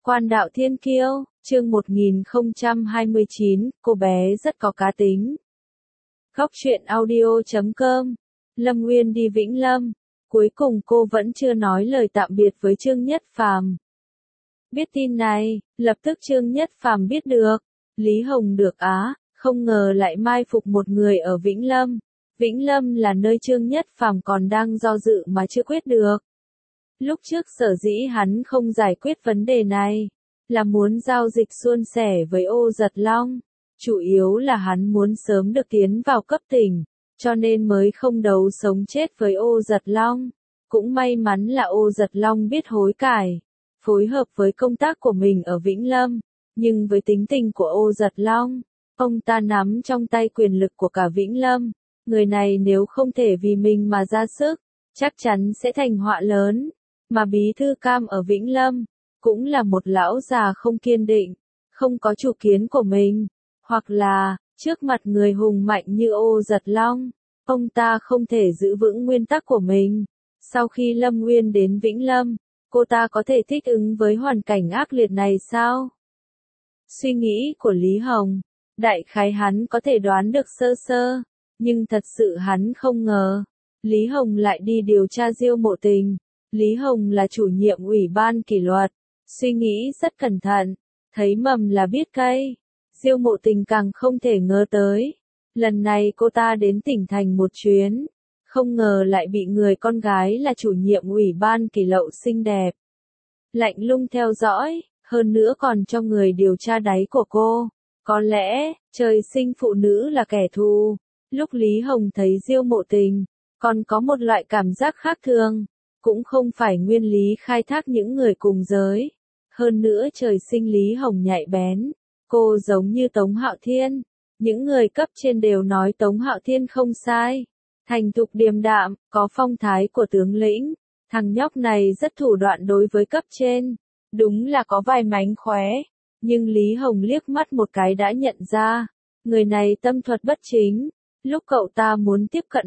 Quan đạo thiên kiêu, chương 1029, cô bé rất có cá tính. Góc truyện audio.com. Lâm Nguyên đi Vĩnh Lâm. Cuối cùng cô vẫn chưa nói lời tạm biệt với Trương Nhất Phàm. Biết tin này, lập tức Trương Nhất Phàm biết được. Lý Hồng được á, không ngờ lại mai phục một người ở Vĩnh Lâm. Vĩnh Lâm là nơi Trương Nhất Phàm còn đang do dự mà chưa quyết được. Lúc trước sở dĩ hắn không giải quyết vấn đề này, là muốn giao dịch suôn sẻ với Ô Giật Long. Chủ yếu là hắn muốn sớm được tiến vào cấp tỉnh, cho nên mới không đấu sống chết với Ô Giật Long. Cũng may mắn là Ô Giật Long biết hối cải, phối hợp với công tác của mình ở Vĩnh Lâm. Nhưng với tính tình của Ô Giật Long, ông ta nắm trong tay quyền lực của cả Vĩnh Lâm. Người này nếu không thể vì mình mà ra sức, chắc chắn sẽ thành họa lớn. Mà bí thư Cam ở Vĩnh Lâm, cũng là một lão già không kiên định, không có chủ kiến của mình. Hoặc là, trước mặt người hùng mạnh như Ô Giật Long, ông ta không thể giữ vững nguyên tắc của mình. Sau khi Lâm Nguyên đến Vĩnh Lâm, cô ta có thể thích ứng với hoàn cảnh ác liệt này sao? Suy nghĩ của Lý Hồng, đại khái hắn có thể đoán được sơ sơ, nhưng thật sự hắn không ngờ, Lý Hồng lại đi điều tra Diêu Mộ Tình. Lý Hồng là chủ nhiệm ủy ban kỷ luật, suy nghĩ rất cẩn thận, thấy mầm là biết cây. Diêu Mộ Tình càng không thể ngờ tới, lần này cô ta đến tỉnh thành một chuyến, không ngờ lại bị người con gái là chủ nhiệm ủy ban kỷ lậu xinh đẹp lạnh lùng theo dõi, hơn nữa còn cho người điều tra đáy của cô. Có lẽ, trời sinh phụ nữ là kẻ thù. Lúc Lý Hồng thấy Diêu Mộ Tình, còn có một loại cảm giác khác thường. Cũng không phải nguyên lý khai thác những người cùng giới. Hơn nữa trời sinh Lý Hồng nhạy bén. Cô giống như Tống Hạo Thiên. Những người cấp trên đều nói Tống Hạo Thiên không sai. Thành thục điềm đạm, có phong thái của tướng lĩnh. Thằng nhóc này rất thủ đoạn đối với cấp trên. Đúng là có vài mánh khóe. Nhưng Lý Hồng liếc mắt một cái đã nhận ra. Người này tâm thuật bất chính. Lúc cậu ta muốn tiếp cận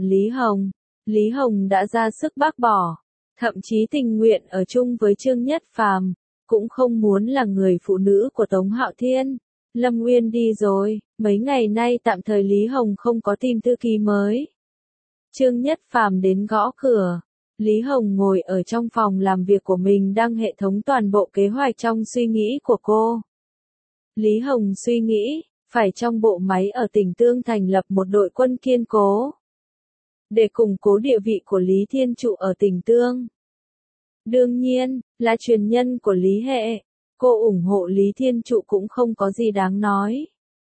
Lý Hồng đã ra sức bác bỏ. Thậm chí tình nguyện ở chung với Trương Nhất Phàm, cũng không muốn là người phụ nữ của Tống Hạo Thiên. Lâm Nguyên đi rồi, mấy ngày nay tạm thời Lý Hồng không có tìm thư ký mới. Trương Nhất Phàm đến gõ cửa. Lý Hồng ngồi ở trong phòng làm việc của mình đang hệ thống toàn bộ kế hoạch trong suy nghĩ của cô. Lý Hồng suy nghĩ, phải trong bộ máy ở tỉnh Tương thành lập một đội quân kiên cố, để củng cố địa vị của Lý Thiên Trụ ở tỉnh Tương. Đương nhiên, là truyền nhân của Lý Hệ, cô ủng hộ Lý Thiên Trụ cũng không có gì đáng nói.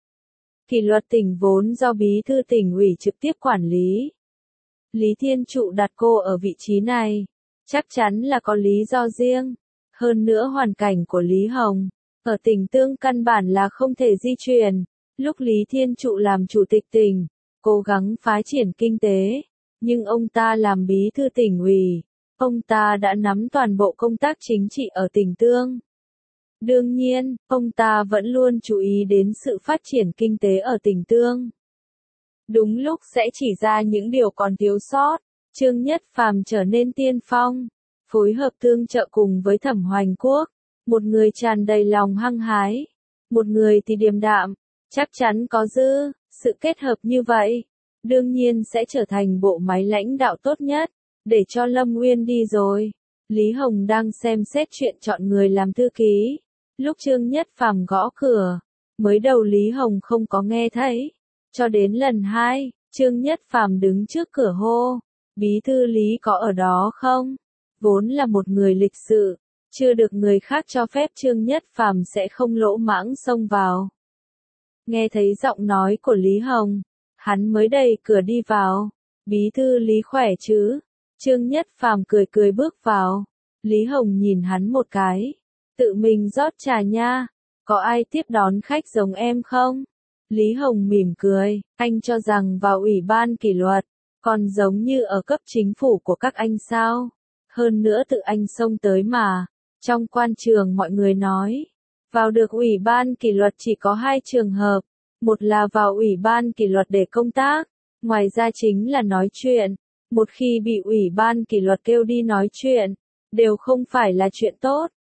Kỷ luật tỉnh vốn do bí thư tỉnh ủy trực tiếp quản lý. Lý Thiên Trụ đặt cô ở vị trí này, chắc chắn là có lý do riêng. Hơn nữa hoàn cảnh của Lý Hồng, ở tỉnh Tương căn bản là không thể di chuyển. Lúc Lý Thiên Trụ làm chủ tịch tỉnh, cố gắng phát triển kinh tế, nhưng ông ta làm bí thư tỉnh ủy, ông ta đã nắm toàn bộ công tác chính trị ở tỉnh Tương. Đương nhiên, ông ta vẫn luôn chú ý đến sự phát triển kinh tế ở tỉnh Tương. Đúng lúc sẽ chỉ ra những điều còn thiếu sót, Trương Nhất Phàm trở nên tiên phong, phối hợp tương trợ cùng với Thẩm Hoành Quốc, một người tràn đầy lòng hăng hái, một người thì điềm đạm, chắc chắn có dư, sự kết hợp như vậy, đương nhiên sẽ trở thành bộ máy lãnh đạo tốt nhất, để cho Lâm Nguyên đi rồi. Lý Hồng đang xem xét chuyện chọn người làm thư ký, lúc Trương Nhất Phàm gõ cửa, mới đầu Lý Hồng không có nghe thấy, cho đến lần 2, Trương Nhất Phàm đứng trước cửa hô, bí thư Lý có ở đó không? Vốn là một người lịch sự, chưa được người khác cho phép Trương Nhất Phàm sẽ không lỗ mãng xông vào. Nghe thấy giọng nói của Lý Hồng, hắn mới đẩy cửa đi vào. Bí thư Lý khỏe chứ? Trương Nhất Phàm cười cười bước vào. Lý Hồng nhìn hắn một cái. Tự mình rót trà nha. Có ai tiếp đón khách giống em không? Lý Hồng mỉm cười. Anh cho rằng vào ủy ban kỷ luật, còn giống như ở cấp chính phủ của các anh sao? Hơn nữa tự anh xông tới mà. Trong quan trường mọi người nói, vào được ủy ban kỷ luật chỉ có 2 trường hợp. Một là vào ủy ban kỷ luật để công tác, ngoài ra chính là nói chuyện. Một khi bị ủy ban kỷ luật kêu đi nói chuyện, đều không phải là chuyện tốt.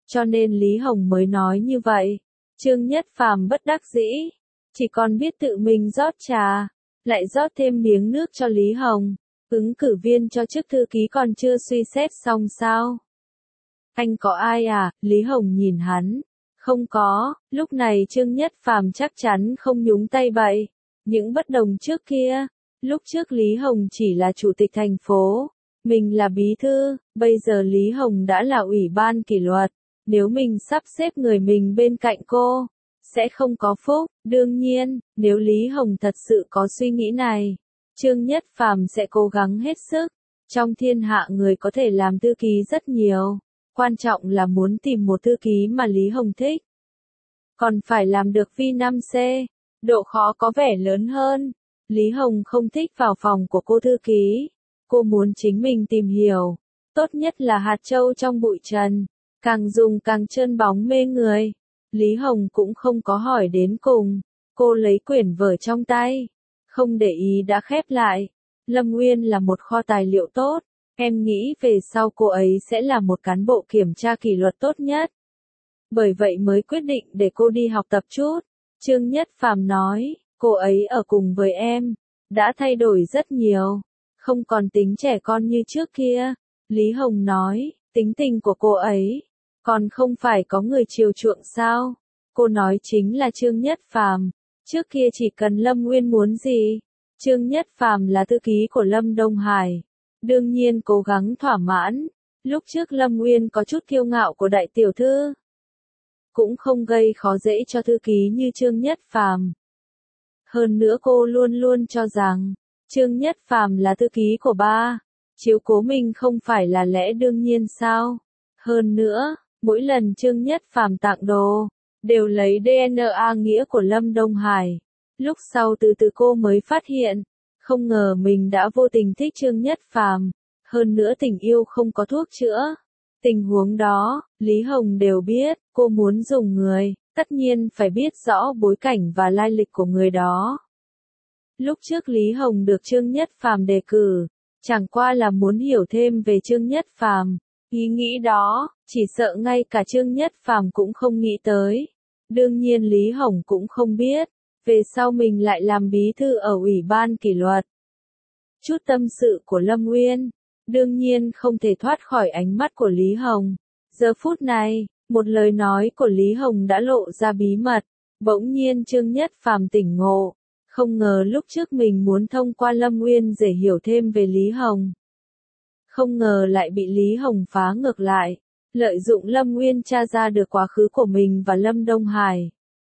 cho nên Lý Hồng mới nói như vậy. Trương Nhất Phàm bất đắc dĩ, chỉ còn biết tự mình rót trà, lại rót thêm miếng nước cho Lý Hồng. Ứng cử viên cho chức thư ký còn chưa suy xét xong sao? Anh có ai à? Lý Hồng nhìn hắn. Không có, lúc này Trương Nhất Phàm chắc chắn không nhúng tay vậy. Những bất đồng trước kia, lúc trước Lý Hồng chỉ là chủ tịch thành phố, mình là bí thư, bây giờ Lý Hồng đã là ủy ban kỷ luật. Nếu mình sắp xếp người mình bên cạnh cô, sẽ không có phúc. Đương nhiên, nếu Lý Hồng thật sự có suy nghĩ này, Trương Nhất Phàm sẽ cố gắng hết sức. Trong thiên hạ người có thể làm thư ký rất nhiều, quan trọng là muốn tìm một thư ký mà Lý Hồng thích. Còn phải làm được V5C, độ khó có vẻ lớn hơn. Lý Hồng không thích vào phòng của cô thư ký, cô muốn chính mình tìm hiểu, tốt nhất là hạt châu trong bụi trần, càng dùng càng trơn bóng mê người. Lý Hồng cũng không có hỏi đến cùng, cô lấy quyển vở trong tay, không để ý đã khép lại. Lâm Nguyên là một kho tài liệu tốt, em nghĩ về sau cô ấy sẽ là một cán bộ kiểm tra kỷ luật tốt nhất. Bởi vậy mới quyết định để cô đi học tập chút. Trương Nhất Phàm nói, cô ấy ở cùng với em, đã thay đổi rất nhiều, không còn tính trẻ con như trước kia. Lý Hồng nói, tính tình của cô ấy, còn không phải có người chiều chuộng sao? Cô nói chính là Trương Nhất Phàm, trước kia chỉ cần Lâm Nguyên muốn gì, Trương Nhất Phàm là thư ký của Lâm Đông Hải, đương nhiên cố gắng thỏa mãn. Lúc trước Lâm Nguyên có chút kiêu ngạo của đại tiểu thư, cũng không gây khó dễ cho thư ký như Trương Nhất Phàm. Hơn nữa cô luôn luôn cho rằng, Trương Nhất Phàm là thư ký của ba, chiếu cố mình không phải là lẽ đương nhiên sao? Hơn nữa, mỗi lần Trương Nhất Phàm tặng đồ, đều lấy DNA nghĩa của Lâm Đông Hải. Lúc sau từ từ cô mới phát hiện, không ngờ mình đã vô tình thích Trương Nhất Phàm. Hơn nữa tình yêu không có thuốc chữa. Tình huống đó, Lý Hồng đều biết, cô muốn dùng người, tất nhiên phải biết rõ bối cảnh và lai lịch của người đó. Lúc trước Lý Hồng được Trương Nhất Phàm đề cử, chẳng qua là muốn hiểu thêm về Trương Nhất Phàm. Ý nghĩ đó, chỉ sợ ngay cả Trương Nhất Phàm cũng không nghĩ tới. Đương nhiên Lý Hồng cũng không biết, về sau mình lại làm bí thư ở ủy ban kỷ luật. Chút tâm sự của Lâm Nguyên, đương nhiên không thể thoát khỏi ánh mắt của Lý Hồng. Giờ phút này, một lời nói của Lý Hồng đã lộ ra bí mật. Bỗng nhiên Trương Nhất Phàm tỉnh ngộ, không ngờ lúc trước mình muốn thông qua Lâm Nguyên để hiểu thêm về Lý Hồng. Không ngờ lại bị Lý Hồng phá ngược lại, lợi dụng Lâm Nguyên tra ra được quá khứ của mình và Lâm Đông Hải.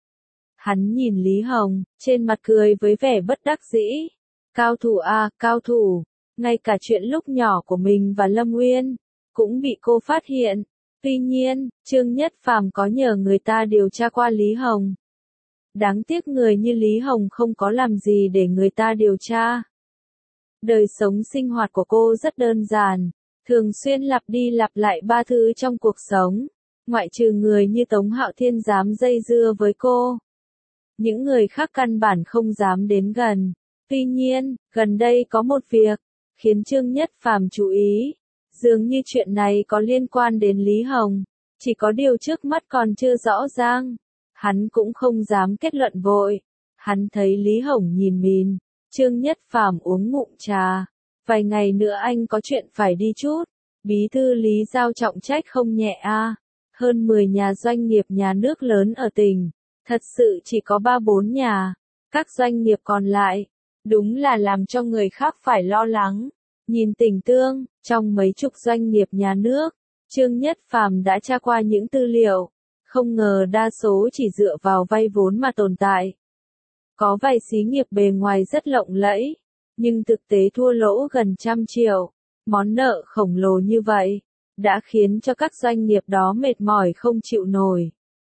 Hắn nhìn Lý Hồng, trên mặt cười với vẻ bất đắc dĩ. Cao thủ à, cao thủ, ngay cả chuyện lúc nhỏ của mình và Lâm Nguyên, cũng bị cô phát hiện. Tuy nhiên, Trương Nhất Phàm có nhờ người ta điều tra qua Lý Hồng. Đáng tiếc người như Lý Hồng không có làm gì để người ta điều tra. Đời sống sinh hoạt của cô rất đơn giản, thường xuyên lặp đi lặp lại ba thứ trong cuộc sống, ngoại trừ người như Tống Hạo Thiên dám dây dưa với cô. Những người khác căn bản không dám đến gần. Tuy nhiên, gần đây có một việc, khiến Trương Nhất Phàm chú ý. Dường như chuyện này có liên quan đến Lý Hồng, chỉ có điều trước mắt còn chưa rõ ràng. Hắn cũng không dám kết luận vội. Hắn thấy Lý Hồng nhìn mình, Trương Nhất Phàm uống ngụm trà. Vài ngày nữa anh có chuyện phải đi chút. Bí thư Lý giao trọng trách không nhẹ a. Hơn 10 nhà doanh nghiệp nhà nước lớn ở tỉnh, thật sự chỉ có 3-4 nhà. Các doanh nghiệp còn lại, đúng là làm cho người khác phải lo lắng. Nhìn Tỉnh Tương, trong mấy chục doanh nghiệp nhà nước, Trương Nhất Phàm đã tra qua những tư liệu, không ngờ đa số chỉ dựa vào vay vốn mà tồn tại. Có vài xí nghiệp bề ngoài rất lộng lẫy, nhưng thực tế thua lỗ gần 100 triệu. Món nợ khổng lồ như vậy, đã khiến cho các doanh nghiệp đó mệt mỏi không chịu nổi.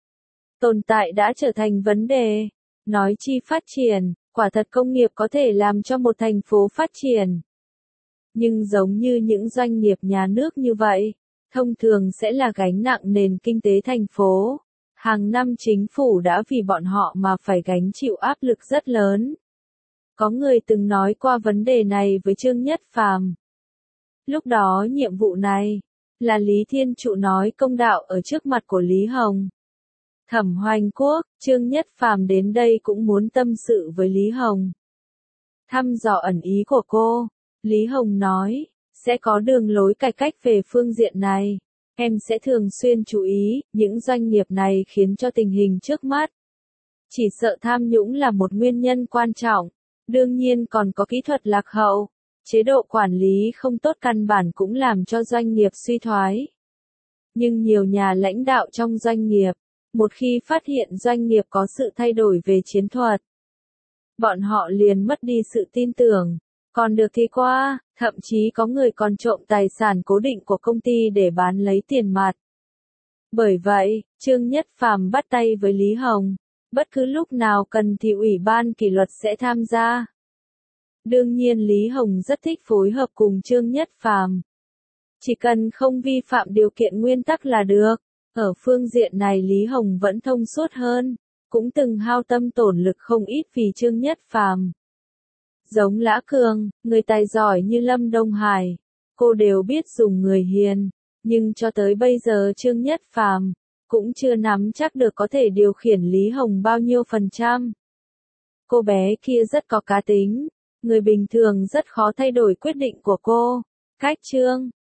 Tồn tại đã trở thành vấn đề. Nói chi phát triển, quả thật công nghiệp có thể làm cho một thành phố phát triển. Nhưng giống như những doanh nghiệp nhà nước như vậy, thông thường sẽ là gánh nặng nền kinh tế thành phố. Hàng năm chính phủ đã vì bọn họ mà phải gánh chịu áp lực rất lớn. Có người từng nói qua vấn đề này với Trương Nhất Phàm. Lúc đó nhiệm vụ này Là Lý Thiên Trụ nói công đạo ở trước mặt của Lý Hồng. Thẩm Hoành Quốc, Trương Nhất Phàm đến đây cũng muốn tâm sự với Lý Hồng. Thăm dò ẩn ý của cô, Lý Hồng nói, sẽ có đường lối cải cách về phương diện này. Em sẽ thường xuyên chú ý, những doanh nghiệp này khiến cho tình hình trước mắt. Chỉ sợ tham nhũng là một nguyên nhân quan trọng, đương nhiên còn có kỹ thuật lạc hậu, chế độ quản lý không tốt căn bản cũng làm cho doanh nghiệp suy thoái. Nhưng nhiều nhà lãnh đạo trong doanh nghiệp, một khi phát hiện doanh nghiệp có sự thay đổi về chiến thuật, bọn họ liền mất đi sự tin tưởng, còn được thì qua, thậm chí có người còn trộm tài sản cố định của công ty để bán lấy tiền mặt. Bởi vậy, Trương Nhất Phàm bắt tay với Lý Hồng, bất cứ lúc nào cần thì Ủy ban kỷ luật sẽ tham gia. Đương nhiên Lý Hồng rất thích phối hợp cùng Trương Nhất Phàm. Chỉ cần không vi phạm điều kiện nguyên tắc là được. Ở phương diện này Lý Hồng vẫn thông suốt hơn, cũng từng hao tâm tổn lực không ít vì Trương Nhất Phàm. Giống Lã Cường, người tài giỏi như Lâm Đông Hải, cô đều biết dùng người hiền, nhưng cho tới bây giờ Trương Nhất Phàm cũng chưa nắm chắc được có thể điều khiển Lý Hồng bao nhiêu %. Cô bé kia rất có cá tính, người bình thường rất khó thay đổi quyết định của cô. Cách Trương